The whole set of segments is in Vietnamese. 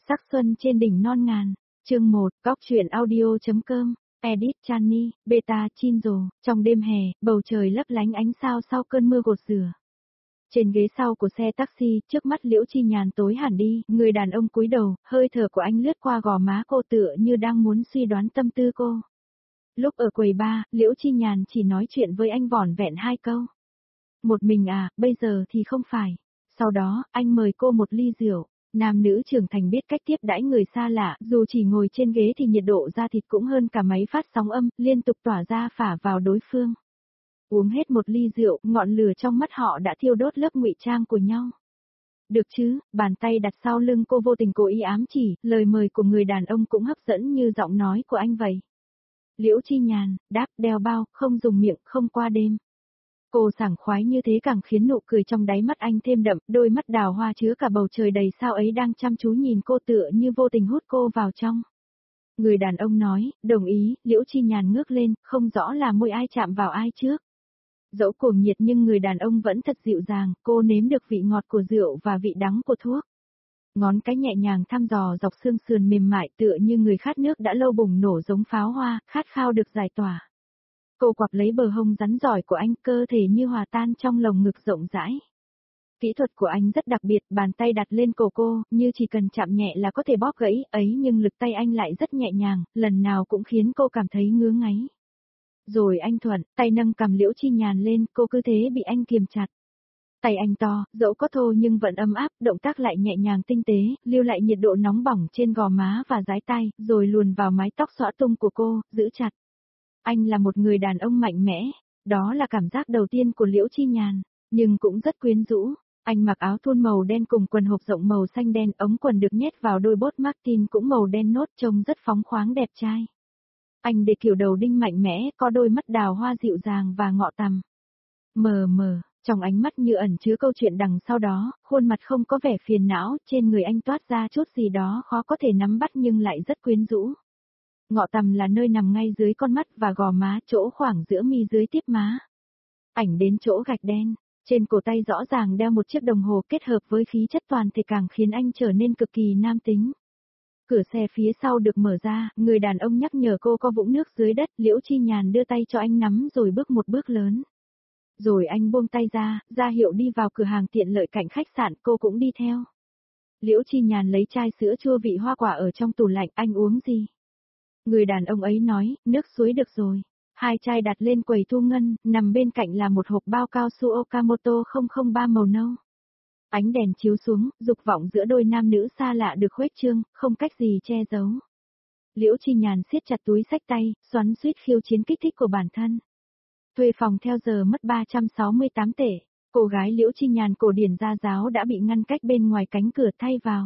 Sắc xuân trên đỉnh non ngàn. Chương 1, Góc truyện audio.com. Edit Chani, Beta Chinzo. Trong đêm hè, bầu trời lấp lánh ánh sao sau cơn mưa gột rửa. Trên ghế sau của xe taxi, trước mắt Liễu Chi Nhàn tối hẳn đi, người đàn ông cúi đầu, hơi thở của anh lướt qua gò má cô tựa như đang muốn suy đoán tâm tư cô. Lúc ở quầy bar, Liễu Chi Nhàn chỉ nói chuyện với anh vỏn vẹn 2 câu. Một mình à, bây giờ thì không phải. Sau đó, anh mời cô một ly rượu. Nam nữ trưởng thành biết cách tiếp đãi người xa lạ, dù chỉ ngồi trên ghế thì nhiệt độ da thịt cũng hơn cả máy phát sóng âm, liên tục tỏa ra phả vào đối phương. Uống hết một ly rượu, ngọn lửa trong mắt họ đã thiêu đốt lớp ngụy trang của nhau. Được chứ, bàn tay đặt sau lưng cô vô tình cố ý ám chỉ, lời mời của người đàn ông cũng hấp dẫn như giọng nói của anh vậy. Liễu Chi Nhàn, đáp đeo bao, không dùng miệng, không qua đêm. Cô sảng khoái như thế càng khiến nụ cười trong đáy mắt anh thêm đậm, đôi mắt đào hoa chứa cả bầu trời đầy sao ấy đang chăm chú nhìn cô tựa như vô tình hút cô vào trong. Người đàn ông nói, đồng ý, Liễu Chi Nhàn ngước lên, không rõ là môi ai chạm vào ai trước. Dẫu cuồng nhiệt nhưng người đàn ông vẫn thật dịu dàng, cô nếm được vị ngọt của rượu và vị đắng của thuốc. Ngón cái nhẹ nhàng thăm dò dọc xương sườn mềm mại tựa như người khát nước đã lâu bùng nổ giống pháo hoa, khát khao được giải tỏa. Cô quặp lấy bờ hông rắn giỏi của anh, cơ thể như hòa tan trong lồng ngực rộng rãi. Kỹ thuật của anh rất đặc biệt, bàn tay đặt lên cổ cô, như chỉ cần chạm nhẹ là có thể bóp gãy ấy, nhưng lực tay anh lại rất nhẹ nhàng, lần nào cũng khiến cô cảm thấy ngứa ngáy. Rồi anh thuận, tay nâng cầm Liễu Chi Nhàn lên, cô cứ thế bị anh kiềm chặt. Tay anh to, dẫu có thô nhưng vẫn ấm áp, động tác lại nhẹ nhàng tinh tế, lưu lại nhiệt độ nóng bỏng trên gò má và dái tay, rồi luồn vào mái tóc xõa tung của cô, giữ chặt. Anh là một người đàn ông mạnh mẽ, đó là cảm giác đầu tiên của Liễu Chi Nhàn, nhưng cũng rất quyến rũ. Anh mặc áo thun màu đen cùng quần hộp rộng màu xanh đen, ống quần được nhét vào đôi bốt Martin cũng màu đen nốt, trông rất phóng khoáng đẹp trai. Anh để kiểu đầu đinh mạnh mẽ, có đôi mắt đào hoa dịu dàng và ngọ tằm. Mờ mờ, trong ánh mắt như ẩn chứa câu chuyện đằng sau đó, khuôn mặt không có vẻ phiền não, trên người anh toát ra chút gì đó khó có thể nắm bắt nhưng lại rất quyến rũ. Ngọ tằm là nơi nằm ngay dưới con mắt và gò má, chỗ khoảng giữa mi dưới tiếp má. Ảnh đến chỗ gạch đen, trên cổ tay rõ ràng đeo một chiếc đồng hồ kết hợp với khí chất toàn thể càng khiến anh trở nên cực kỳ nam tính. Cửa xe phía sau được mở ra, người đàn ông nhắc nhở cô có vũng nước dưới đất, Liễu Chi Nhàn đưa tay cho anh nắm rồi bước một bước lớn. Rồi anh buông tay ra hiệu đi vào cửa hàng tiện lợi cạnh khách sạn, cô cũng đi theo. Liễu Chi Nhàn lấy chai sữa chua vị hoa quả ở trong tủ lạnh, anh uống gì? Người đàn ông ấy nói, nước suối được rồi. Hai chai đặt lên quầy thu ngân, nằm bên cạnh là một hộp bao cao su Okamoto 003 màu nâu. Ánh đèn chiếu xuống, dục vọng giữa đôi nam nữ xa lạ được khuếch trương, không cách gì che giấu. Liễu Chi Nhàn siết chặt túi xách tay, xoắn xuýt khiêu chiến kích thích của bản thân. Thuê phòng theo giờ mất 368 tệ. Cô gái Liễu Chi Nhàn cổ điển gia giáo đã bị ngăn cách bên ngoài cánh cửa thay vào.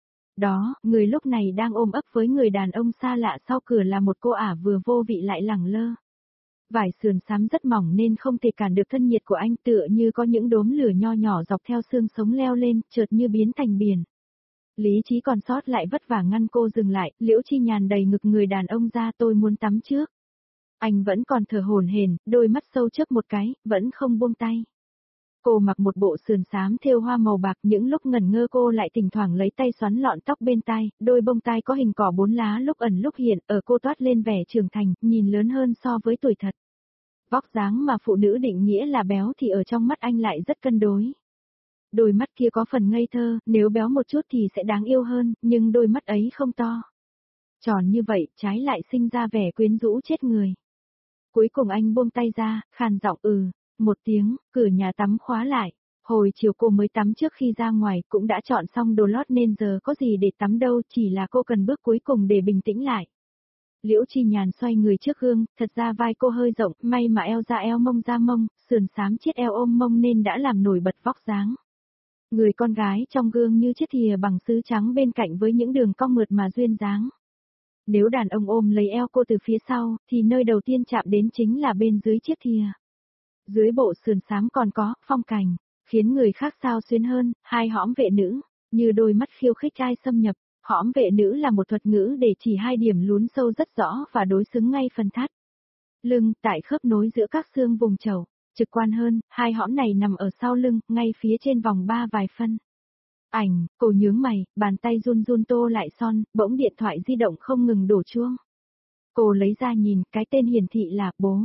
Đó, người lúc này đang ôm ấp với người đàn ông xa lạ sau cửa là một cô ả vừa vô vị lại lẳng lơ. Vải sườn xám rất mỏng nên không thể cản được thân nhiệt của anh, tựa như có những đốm lửa nho nhỏ dọc theo xương sống leo lên, chợt như biến thành biển. Lý trí còn sót lại vất vả ngăn cô dừng lại, Liễu Chi Nhàn đầy ngực người đàn ông ra, tôi muốn tắm trước. Anh vẫn còn thở hổn hển, đôi mắt sâu chớp một cái, vẫn không buông tay. Cô mặc một bộ sườn xám thêu hoa màu bạc, những lúc ngẩn ngơ cô lại thỉnh thoảng lấy tay xoắn lọn tóc bên tai, đôi bông tai có hình cỏ 4 lá lúc ẩn lúc hiện, ở cô toát lên vẻ trưởng thành, nhìn lớn hơn so với tuổi thật. Vóc dáng mà phụ nữ định nghĩa là béo thì ở trong mắt anh lại rất cân đối. Đôi mắt kia có phần ngây thơ, nếu béo một chút thì sẽ đáng yêu hơn, nhưng đôi mắt ấy không to. Tròn như vậy, trái lại sinh ra vẻ quyến rũ chết người. Cuối cùng anh buông tay ra, khàn giọng một tiếng, cửa nhà tắm khóa lại. Hồi chiều cô mới tắm trước khi ra ngoài, cũng đã chọn xong đồ lót nên giờ có gì để tắm đâu, chỉ là cô cần bước cuối cùng để bình tĩnh lại. Liễu Chi Nhàn xoay người trước gương, thật ra vai cô hơi rộng, may mà eo ra eo mông ra mông, sườn xám chiết eo ôm mông nên đã làm nổi bật vóc dáng. Người con gái trong gương như chiếc thìa bằng sứ trắng bên cạnh với những đường cong mượt mà duyên dáng. Nếu đàn ông ôm lấy eo cô từ phía sau, thì nơi đầu tiên chạm đến chính là bên dưới chiếc thìa. Dưới bộ sườn xám còn có phong cảnh, khiến người khác xao xuyến hơn, hai hõm vệ nữ, như đôi mắt khiêu khích ai xâm nhập. Hõm vệ nữ là một thuật ngữ để chỉ hai điểm lún sâu rất rõ và đối xứng ngay phần thắt. Lưng, tại khớp nối giữa các xương vùng chậu. Trực quan hơn, hai hõm này nằm ở sau lưng, ngay phía trên vòng ba vài phân. Cô nhướng mày, bàn tay run run tô lại son, bỗng điện thoại di động không ngừng đổ chuông. Cô lấy ra nhìn, cái tên hiển thị là bố.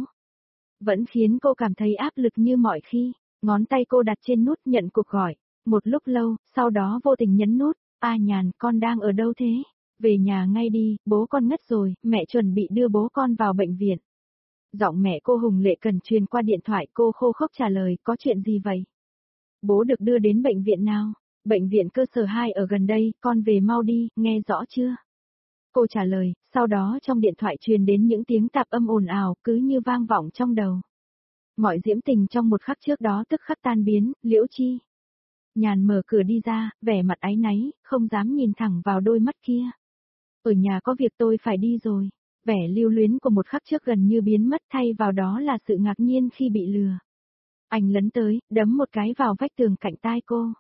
Vẫn khiến cô cảm thấy áp lực như mọi khi, ngón tay cô đặt trên nút nhận cuộc gọi. Một lúc lâu, sau đó vô tình nhấn nút, Nhàn, con đang ở đâu thế? Về nhà ngay đi, bố con ngất rồi, mẹ chuẩn bị đưa bố con vào bệnh viện. Giọng mẹ cô Hùng Lệ Cần truyền qua điện thoại, cô khô khốc trả lời, có chuyện gì vậy? Bố được đưa đến bệnh viện nào? Bệnh viện cơ sở 2 ở gần đây, con về mau đi, nghe rõ chưa? Cô trả lời, sau đó trong điện thoại truyền đến những tiếng tạp âm ồn ào, cứ như vang vọng trong đầu. Mọi diễm tình trong một khắc trước đó tức khắc tan biến, Liễu Chi. Nhàn mở cửa đi ra, vẻ mặt áy náy, không dám nhìn thẳng vào đôi mắt kia. Ở nhà có việc tôi phải đi rồi. Vẻ lưu luyến của một khắc trước gần như biến mất, thay vào đó là sự ngạc nhiên khi bị lừa. Anh lấn tới, đấm một cái vào vách tường cạnh tai cô.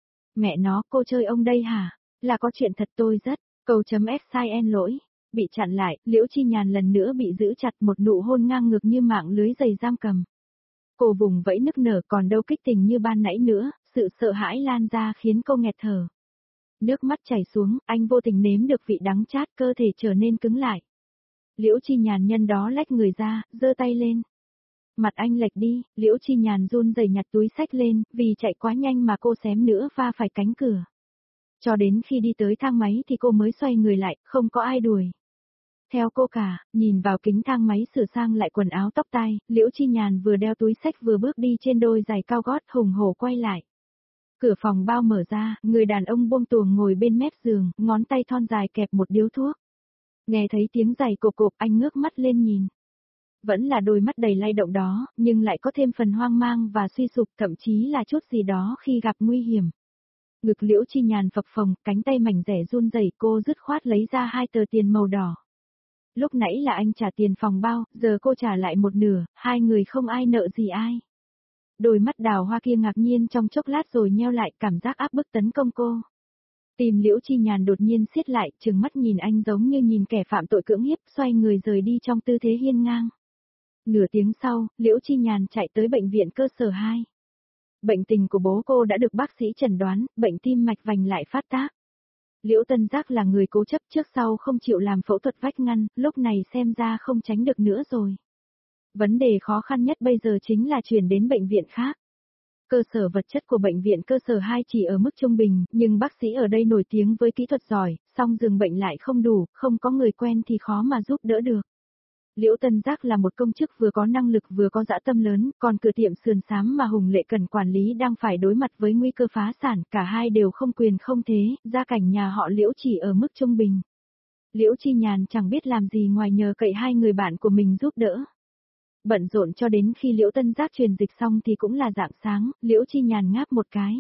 Mẹ nó, cô chơi ông đây hả? Là có chuyện thật tôi rất, câu.xin lỗi. Bị chặn lại, Liễu Chi Nhàn lần nữa bị giữ chặt, một nụ hôn ngang ngược như mạng lưới giày giam cầm. Cô vùng vẫy nức nở, còn đâu kích tình như ban nãy nữa, sự sợ hãi lan ra khiến cô nghẹt thở. Nước mắt chảy xuống, anh vô tình nếm được vị đắng chát, cơ thể trở nên cứng lại. Liễu Chi Nhàn nhân đó lách người ra, giơ tay lên. Mặt anh lệch đi, Liễu Chi Nhàn run rẩy nhặt túi xách lên, vì chạy quá nhanh mà cô xém nữa va phải cánh cửa. Cho đến khi đi tới thang máy thì cô mới xoay người lại, không có ai đuổi. Theo cô cả, nhìn vào kính thang máy sửa sang lại quần áo tóc tai, Liễu Chi Nhàn vừa đeo túi xách vừa bước đi trên đôi giày cao gót, hùng hổ quay lại. Cửa phòng bao mở ra, người đàn ông buông tuồng ngồi bên mép giường, ngón tay thon dài kẹp một điếu thuốc. Nghe thấy tiếng giày cộp cộp, anh ngước mắt lên nhìn. Vẫn là đôi mắt đầy lay động đó, nhưng lại có thêm phần hoang mang và suy sụp, thậm chí là chút gì đó khi gặp nguy hiểm. Ngực Liễu Chi Nhàn phập phồng, cánh tay mảnh rẻ run rẩy, cô dứt khoát lấy ra 2 tờ tiền màu đỏ. Lúc nãy là anh trả tiền phòng bao, giờ cô trả lại một nửa, hai người không ai nợ gì ai. Đôi mắt đào hoa kia ngạc nhiên trong chốc lát rồi nheo lại, cảm giác áp bức tấn công cô. Tim Liễu Chi Nhàn đột nhiên siết lại, trừng mắt nhìn anh giống như nhìn kẻ phạm tội cưỡng hiếp, xoay người rời đi trong tư thế hiên ngang. Nửa tiếng sau, Liễu Chi Nhàn chạy tới bệnh viện cơ sở 2. Bệnh tình của bố cô đã được bác sĩ chẩn đoán, bệnh tim mạch vành lại phát tác. Liễu Tân Giác là người cố chấp trước sau không chịu làm phẫu thuật vách ngăn, lúc này xem ra không tránh được nữa rồi. Vấn đề khó khăn nhất bây giờ chính là chuyển đến bệnh viện khác. Cơ sở vật chất của bệnh viện cơ sở 2 chỉ ở mức trung bình, nhưng bác sĩ ở đây nổi tiếng với kỹ thuật giỏi, song giường bệnh lại không đủ, không có người quen thì khó mà giúp đỡ được. Liễu Tân Giác là một công chức vừa có năng lực vừa có dã tâm lớn, còn cửa tiệm sườn xám mà Hùng Lệ Cần quản lý đang phải đối mặt với nguy cơ phá sản, cả hai đều không quyền không thế, gia cảnh nhà họ Liễu chỉ ở mức trung bình. Liễu Chi Nhàn chẳng biết làm gì ngoài nhờ cậy hai người bạn của mình giúp đỡ. Bận rộn cho đến khi Liễu Tân Giác truyền dịch xong thì cũng là rạng sáng, Liễu Chi Nhàn ngáp một cái.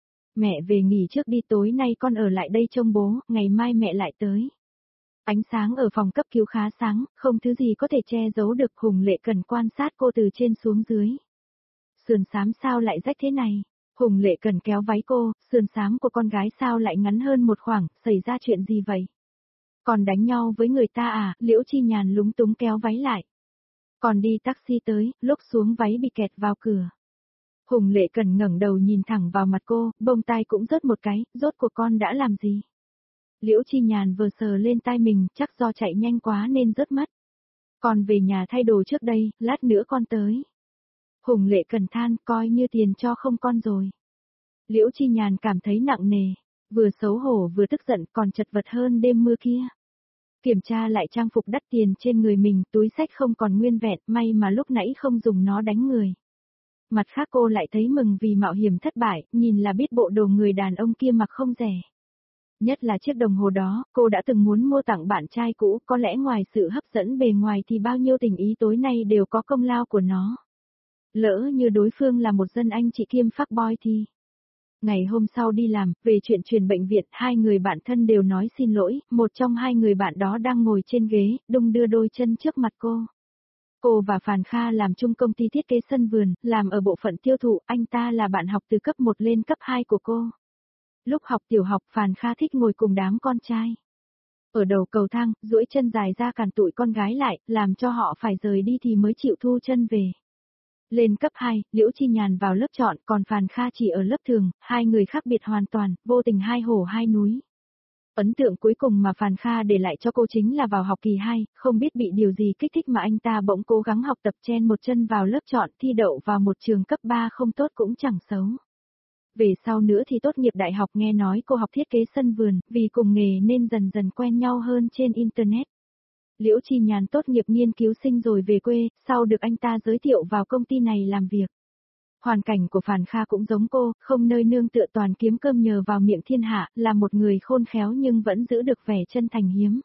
Mẹ về nghỉ trước đi, tối nay con ở lại đây trông bố, ngày mai mẹ lại tới. Ánh sáng ở phòng cấp cứu khá sáng, không thứ gì có thể che giấu được, Hùng Lệ Cần quan sát cô từ trên xuống dưới. Sườn xám sao lại rách thế này? Hùng Lệ Cần kéo váy cô, sườn xám của con gái sao lại ngắn hơn một khoảng, xảy ra chuyện gì vậy? Còn đánh nhau với người ta à? Liễu Chi Nhàn lúng túng kéo váy lại. Còn đi taxi tới, lúc xuống váy bị kẹt vào cửa. Hùng Lệ Cần ngẩng đầu nhìn thẳng vào mặt cô, bông tai cũng rớt một cái, rốt cuộc con đã làm gì? Liễu Chi Nhàn vừa sờ lên tai mình, chắc do chạy nhanh quá nên rớt mất. Con về nhà thay đồ trước đây, lát nữa con tới. Hùng Lệ Cần than, coi như tiền cho không con rồi. Liễu Chi Nhàn cảm thấy nặng nề, vừa xấu hổ vừa tức giận, còn chật vật hơn đêm mưa kia. Kiểm tra lại trang phục đắt tiền trên người mình, túi xách không còn nguyên vẹn, may mà lúc nãy không dùng nó đánh người. Mặt khác cô lại thấy mừng vì mạo hiểm thất bại, nhìn là biết bộ đồ người đàn ông kia mặc không rẻ. Nhất là chiếc đồng hồ đó, cô đã từng muốn mua tặng bạn trai cũ, có lẽ ngoài sự hấp dẫn bề ngoài thì bao nhiêu tình ý tối nay đều có công lao của nó. Lỡ như đối phương là một dân anh chị kiêm fuckboy thì... Ngày hôm sau đi làm, về chuyện chuyển bệnh viện, hai người bạn thân đều nói xin lỗi, một trong hai người bạn đó đang ngồi trên ghế, đung đưa đôi chân trước mặt cô. Cô và Phàn Kha làm chung công ty thiết kế sân vườn, làm ở bộ phận tiêu thụ, anh ta là bạn học từ cấp 1 lên cấp 2 của cô. Lúc học tiểu học, Phàn Kha thích ngồi cùng đám con trai. Ở đầu cầu thang, duỗi chân dài ra cản tụi con gái lại, làm cho họ phải rời đi thì mới chịu thu chân về. Lên cấp 2, Liễu Chi Nhàn vào lớp chọn, còn Phàn Kha chỉ ở lớp thường, hai người khác biệt hoàn toàn, vô tình hai hổ hai núi. Ấn tượng cuối cùng mà Phàn Kha để lại cho cô chính là vào học kỳ 2, không biết bị điều gì kích thích mà anh ta bỗng cố gắng học tập chen một chân vào lớp chọn, thi đậu vào một trường cấp 3 không tốt cũng chẳng xấu. Về sau nữa thì tốt nghiệp đại học, nghe nói cô học thiết kế sân vườn, vì cùng nghề nên dần dần quen nhau hơn trên Internet. Liễu Chi Nhàn tốt nghiệp nghiên cứu sinh rồi về quê, sau được anh ta giới thiệu vào công ty này làm việc. Hoàn cảnh của Phàn Kha cũng giống cô, không nơi nương tựa, toàn kiếm cơm nhờ vào miệng thiên hạ, là một người khôn khéo nhưng vẫn giữ được vẻ chân thành hiếm.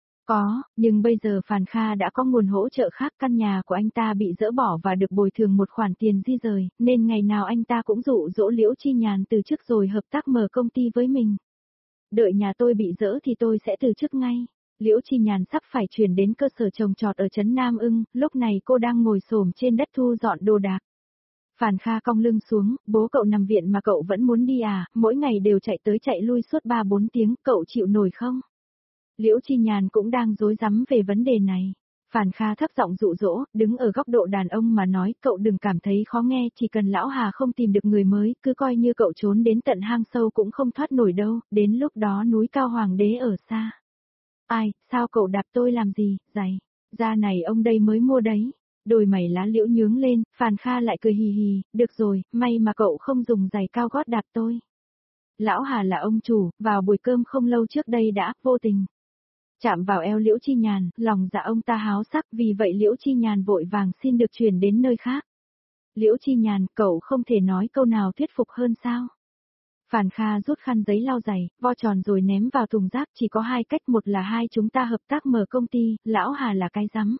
Có, nhưng bây giờ Phàn Kha đã có nguồn hỗ trợ khác, căn nhà của anh ta bị dỡ bỏ và được bồi thường một khoản tiền di rời, nên ngày nào anh ta cũng dụ dỗ Liễu Chi Nhàn từ chức rồi hợp tác mở công ty với mình. Đợi nhà tôi bị dỡ thì tôi sẽ từ chức ngay. Liễu Chi Nhàn sắp phải chuyển đến cơ sở trồng trọt ở trấn Nam Ưng, lúc này cô đang ngồi xổm trên đất thu dọn đồ đạc. Phàn Kha cong lưng xuống, bố cậu nằm viện mà cậu vẫn muốn đi à, mỗi ngày đều chạy tới chạy lui suốt 3-4 tiếng, cậu chịu nổi không? Liễu Chi Nhàn cũng đang rối rắm về vấn đề này. Phàn Kha thấp giọng dụ dỗ, đứng ở góc độ đàn ông mà nói, cậu đừng cảm thấy khó nghe, chỉ cần lão Hà không tìm được người mới, cứ coi như cậu trốn đến tận hang sâu cũng không thoát nổi đâu, đến lúc đó núi cao hoàng đế ở xa. Ai, sao cậu đạp tôi làm gì, giày, da này ông đây mới mua đấy. Đôi mày lá liễu nhướng lên, Phàn Kha lại cười hì hì, được rồi, may mà cậu không dùng giày cao gót đạp tôi. Lão Hà là ông chủ, vào buổi cơm không lâu trước đây đã, vô tình chạm vào eo Liễu Chi Nhàn, lòng dạ ông ta háo sắc, vì vậy Liễu Chi Nhàn vội vàng xin được chuyển đến nơi khác. Liễu Chi Nhàn, cậu không thể nói câu nào thuyết phục hơn sao? Phàn Kha rút khăn giấy lau giày, vo tròn rồi ném vào thùng rác, chỉ có hai cách, một là hai chúng ta hợp tác mở công ty, lão Hà là cái rắm.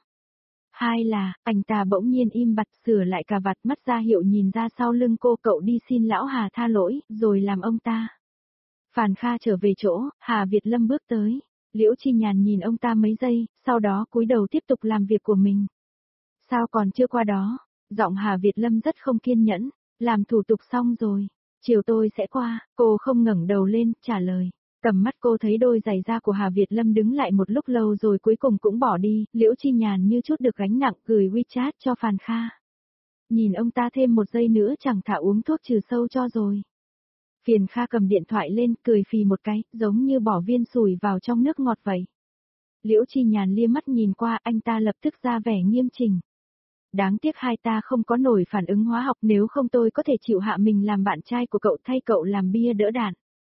Hai là, anh ta bỗng nhiên im bặt sửa lại cà vạt, mắt ra hiệu nhìn ra sau lưng cô, cậu đi xin lão Hà tha lỗi, rồi làm ông ta. Phàn Kha trở về chỗ, Hà Việt Lâm bước tới. Liễu Chi Nhàn nhìn ông ta mấy giây, sau đó cúi đầu tiếp tục làm việc của mình. Sao còn chưa qua đó? Giọng Hà Việt Lâm rất không kiên nhẫn, làm thủ tục xong rồi, chiều tôi sẽ qua, cô không ngẩng đầu lên, trả lời. Tầm mắt cô thấy đôi giày da của Hà Việt Lâm đứng lại một lúc lâu rồi cuối cùng cũng bỏ đi, Liễu Chi Nhàn như chút được gánh nặng gửi WeChat cho Phàn Kha. Nhìn ông ta thêm một giây nữa chẳng thà uống thuốc trừ sâu cho rồi. Phiền Kha cầm điện thoại lên, cười phì một cái, giống như bỏ viên sủi vào trong nước ngọt vậy. Liễu Chi Nhàn lia mắt nhìn qua, anh ta lập tức ra vẻ nghiêm chỉnh. Đáng tiếc hai ta không có nổi phản ứng hóa học, nếu không tôi có thể chịu hạ mình làm bạn trai của cậu thay cậu làm bia đỡ đạn.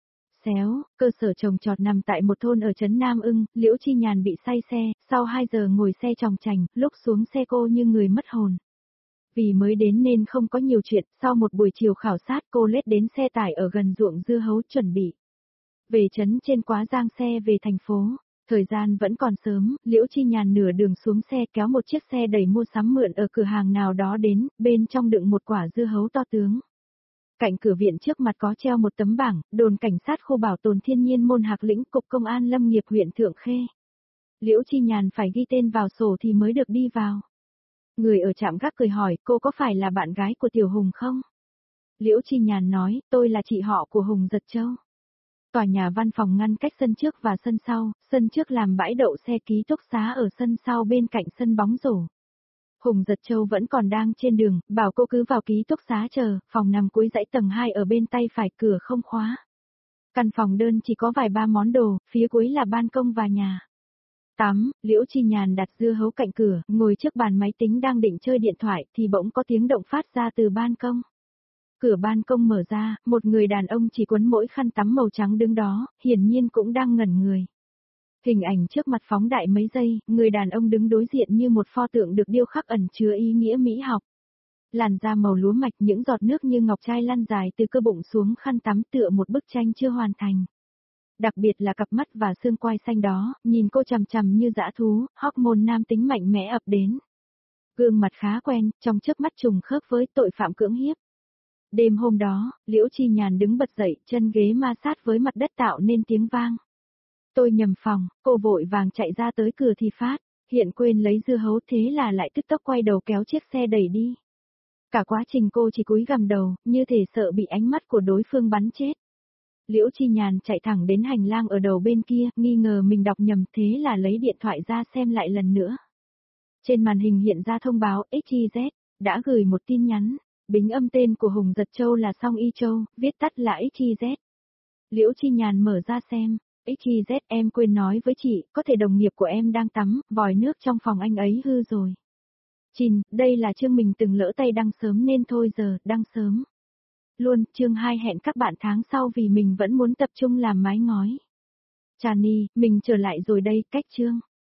Xéo, cơ sở trồng trọt nằm tại một thôn ở trấn Nam Ưng, Liễu Chi Nhàn bị say xe, sau 2 giờ ngồi xe chòng chành, lúc xuống xe cô như người mất hồn. Vì mới đến nên không có nhiều chuyện, sau một buổi chiều khảo sát cô lết đến xe tải ở gần ruộng dưa hấu chuẩn bị về trấn trên Quá Giang xe về thành phố. Thời gian vẫn còn sớm, Liễu Chi Nhàn nửa đường xuống xe kéo một chiếc xe đầy mua sắm mượn ở cửa hàng nào đó đến, bên trong đựng một quả dưa hấu to tướng. Cạnh cửa viện trước mặt có treo một tấm bảng, đồn cảnh sát khu bảo tồn thiên nhiên Môn Hạc Lĩnh, cục công an lâm nghiệp huyện Thượng Khê. Liễu Chi Nhàn phải ghi tên vào sổ thì mới được đi vào. Người ở trạm gác cười hỏi, cô có phải là bạn gái của Tiểu Hùng không? Liễu Chi Nhàn nói, tôi là chị họ của Hùng Giật Châu. Tòa nhà văn phòng ngăn cách sân trước và sân trước làm bãi đậu xe ký túc xá ở sân sau bên cạnh sân bóng rổ. Hùng Giật Châu vẫn còn đang trên đường, bảo cô cứ vào ký túc xá chờ, phòng nằm cuối dãy tầng 2 ở bên tay phải, cửa không khóa. Căn phòng đơn chỉ có vài ba món đồ, phía cuối là ban công và nhà tắm. Liễu Chi Nhàn đặt dưa hấu cạnh cửa, ngồi trước bàn máy tính đang định chơi điện thoại thì bỗng có tiếng động phát ra từ ban công. Cửa ban công mở ra, một người đàn ông chỉ quấn mỗi khăn tắm màu trắng đứng đó, hiển nhiên cũng đang ngẩn người. Hình ảnh trước mặt phóng đại mấy giây, người đàn ông đứng đối diện như một pho tượng được điêu khắc ẩn chứa ý nghĩa mỹ học. Làn da màu lúa mạch, những giọt nước như ngọc trai lăn dài từ cơ bụng xuống khăn tắm tựa một bức tranh chưa hoàn thành. Đặc biệt là cặp mắt và xương quai xanh đó, nhìn cô chằm chằm như dã thú, hormone nam tính mạnh mẽ ập đến. Gương mặt khá quen, trong chớp mắt trùng khớp với tội phạm cưỡng hiếp. Đêm hôm đó, Liễu Chi Nhàn đứng bật dậy, chân ghế ma sát với mặt đất tạo nên tiếng vang. Tôi nhầm phòng, cô vội vàng chạy ra tới cửa thì phát, hiện quên lấy dưa hấu, thế là lại tức tốc quay đầu kéo chiếc xe đẩy đi. Cả quá trình cô chỉ cúi gằm đầu, như thể sợ bị ánh mắt của đối phương bắn chết. Liễu Chi Nhàn chạy thẳng đến hành lang ở đầu bên kia, nghi ngờ mình đọc nhầm, thế là lấy điện thoại ra xem lại lần nữa. Trên màn hình hiện ra thông báo XYZ, đã gửi một tin nhắn. Bính âm tên của Hùng Giật Châu là Song Y Châu, viết tắt là XYZ. Liễu Chi Nhàn mở ra xem. XYZ, em quên nói với chị, có thể đồng nghiệp của em đang tắm, vòi nước trong phòng anh ấy hư rồi. Chìn, đây là chương mình từng lỡ tay đăng sớm nên thôi giờ, đăng sớm. Luôn, chương 2 hẹn các bạn tháng sau vì mình vẫn muốn tập trung làm mái ngói. Chani, mình trở lại rồi đây, cách chương.